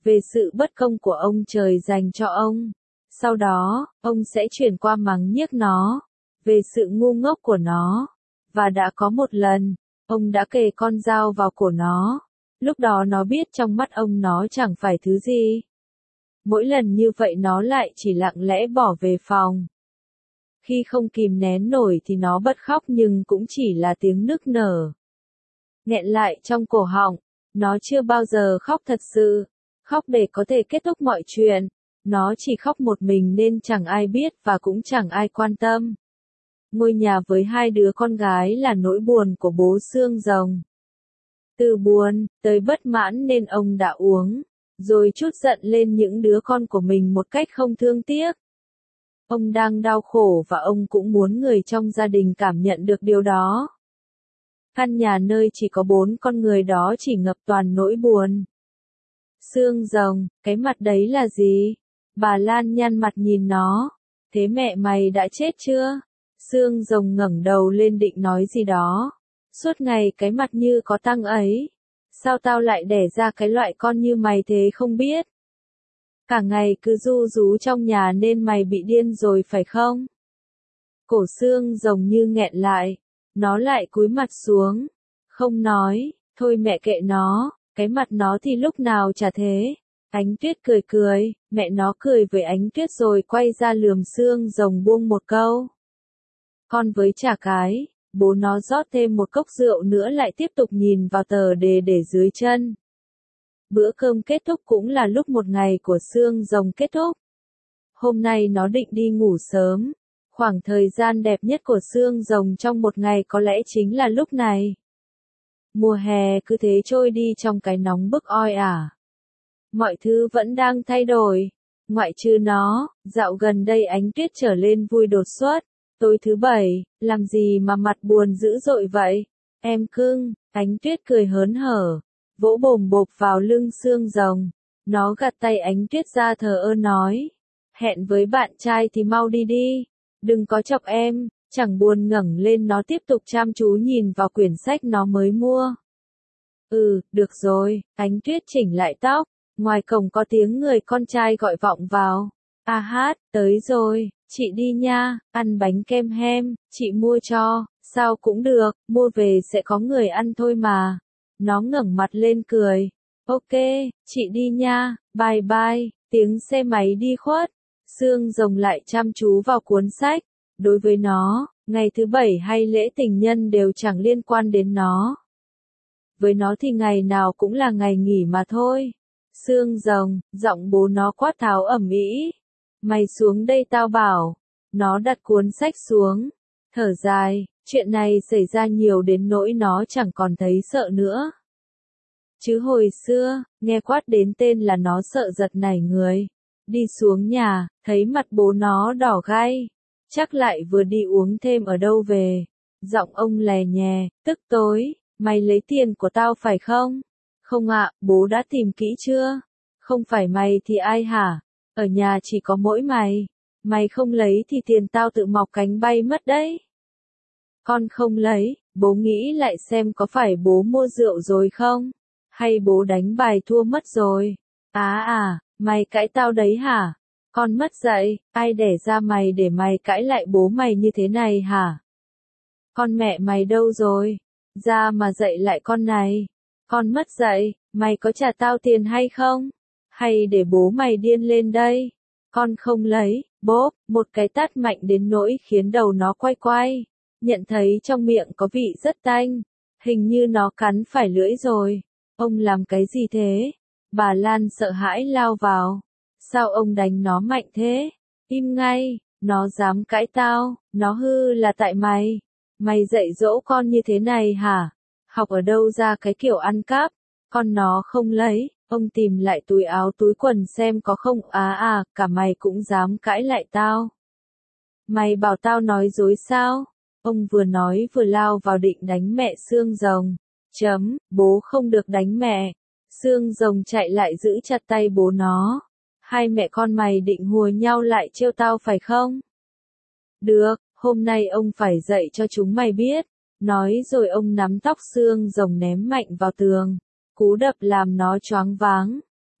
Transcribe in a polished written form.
về sự bất công của ông trời dành cho ông. Sau đó, ông sẽ chuyển qua mắng nhiếc nó, về sự ngu ngốc của nó. Và đã có một lần, ông đã kề con dao vào cổ nó. Lúc đó nó biết trong mắt ông nó chẳng phải thứ gì. Mỗi lần như vậy nó lại chỉ lặng lẽ bỏ về phòng. Khi không kìm nén nổi thì nó bật khóc nhưng cũng chỉ là tiếng nức nở. Nghẹn lại trong cổ họng, nó chưa bao giờ khóc thật sự. Khóc để có thể kết thúc mọi chuyện. Nó chỉ khóc một mình nên chẳng ai biết và cũng chẳng ai quan tâm. Ngôi nhà với 2 đứa con gái là nỗi buồn của bố xương rồng. Từ buồn, tới bất mãn nên ông đã uống, rồi trút giận lên những đứa con của mình một cách không thương tiếc. Ông đang đau khổ và ông cũng muốn người trong gia đình cảm nhận được điều đó. Căn nhà nơi chỉ có 4 con người đó chỉ ngập toàn nỗi buồn. Xương rồng, cái mặt đấy là gì? Bà Lan nhăn mặt nhìn nó. Thế mẹ mày đã chết chưa? Xương rồng ngẩng đầu lên định nói gì đó. Suốt ngày cái mặt như có tăng ấy. Sao tao lại đẻ ra cái loại con như mày thế không biết? Cả ngày cứ ru rú trong nhà nên mày bị điên rồi phải không? Cổ xương rồng như nghẹn lại. Nó lại cúi mặt xuống. Không nói, thôi mẹ kệ nó, cái mặt nó thì lúc nào chả thế. Ánh Tuyết cười cười, mẹ nó cười với Ánh Tuyết rồi quay ra lườm xương rồng buông một câu. Con với chả cái, bố nó rót thêm một cốc rượu nữa lại tiếp tục nhìn vào tờ đề để dưới chân. Bữa cơm kết thúc cũng là lúc một ngày của xương rồng kết thúc. Hôm nay nó định đi ngủ sớm. Khoảng thời gian đẹp nhất của xương rồng trong một ngày có lẽ chính là lúc này. Mùa hè cứ thế trôi đi trong cái nóng bức oi ả. Mọi thứ vẫn đang thay đổi. Ngoại trừ nó, dạo gần đây Ánh Tuyết trở lên vui đột xuất. Tối thứ 7, làm gì mà mặt buồn dữ dội vậy? Em cưng, Ánh Tuyết cười hớn hở, vỗ bồm bộp vào lưng xương rồng. Nó gạt tay Ánh Tuyết ra thờ ơ nói. Hẹn với bạn trai thì mau đi đi. Đừng có chọc em, chẳng buồn ngẩng lên nó tiếp tục chăm chú nhìn vào quyển sách nó mới mua. Được rồi, Ánh Tuyết chỉnh lại tóc, ngoài cổng có tiếng người con trai gọi vọng vào. A Hát, tới rồi, chị đi nha, ăn bánh kem hem, chị mua cho, sao cũng được, mua về sẽ có người ăn thôi mà. Nó ngẩng mặt lên cười. Ok, chị đi nha, bye bye, tiếng xe máy đi khuất. Xương rồng lại chăm chú vào cuốn sách. Đối với nó, ngày thứ 7 hay lễ tình nhân đều chẳng liên quan đến nó. Với nó thì ngày nào cũng là ngày nghỉ mà thôi. Xương rồng, giọng bố nó quát tháo ầm ĩ. Mày xuống đây tao bảo. Nó đặt cuốn sách xuống. Thở dài, chuyện này xảy ra nhiều đến nỗi nó chẳng còn thấy sợ nữa. Chứ hồi xưa, nghe quát đến tên là nó sợ giật nảy người. Đi xuống nhà, thấy mặt bố nó đỏ gai. Chắc lại vừa đi uống thêm ở đâu về. Giọng ông lè nhè, tức tối, mày lấy tiền của tao phải không? Không ạ, bố đã tìm kỹ chưa? Không phải mày thì ai hả? Ở nhà chỉ có mỗi mày. Mày không lấy thì tiền tao tự mọc cánh bay mất đấy. Con không lấy, bố nghĩ lại xem có phải bố mua rượu rồi không? Hay bố đánh bài thua mất rồi? Mày cãi tao đấy hả? Con mất dạy, ai đẻ ra mày để mày cãi lại bố mày như thế này hả? Con mẹ mày đâu rồi? Ra mà dạy lại con này. Con mất dạy, mày có trả tao tiền hay không? Hay để bố mày điên lên đây? Con không lấy, bốp, một cái tát mạnh đến nỗi khiến đầu nó quay quay. Nhận thấy trong miệng có vị rất tanh. Hình như nó cắn phải lưỡi rồi. Ông làm cái gì thế? Bà Lan sợ hãi lao vào. Sao ông đánh nó mạnh thế? Im ngay, nó dám cãi tao, nó hư là tại mày. Mày dạy dỗ con như thế này hả? Học ở đâu ra cái kiểu ăn cắp? Con nó không lấy, ông tìm lại túi áo túi quần xem có không. Cả mày cũng dám cãi lại tao. Mày bảo tao nói dối sao? Ông vừa nói vừa lao vào định đánh mẹ xương rồng. Bố không được đánh mẹ. Xương rồng chạy lại giữ chặt tay bố nó. Hai mẹ con mày định hùa nhau lại trêu tao phải không? Được, hôm nay ông phải dạy cho chúng mày biết. Nói rồi ông nắm tóc xương rồng ném mạnh vào tường. Cú đập làm nó choáng váng.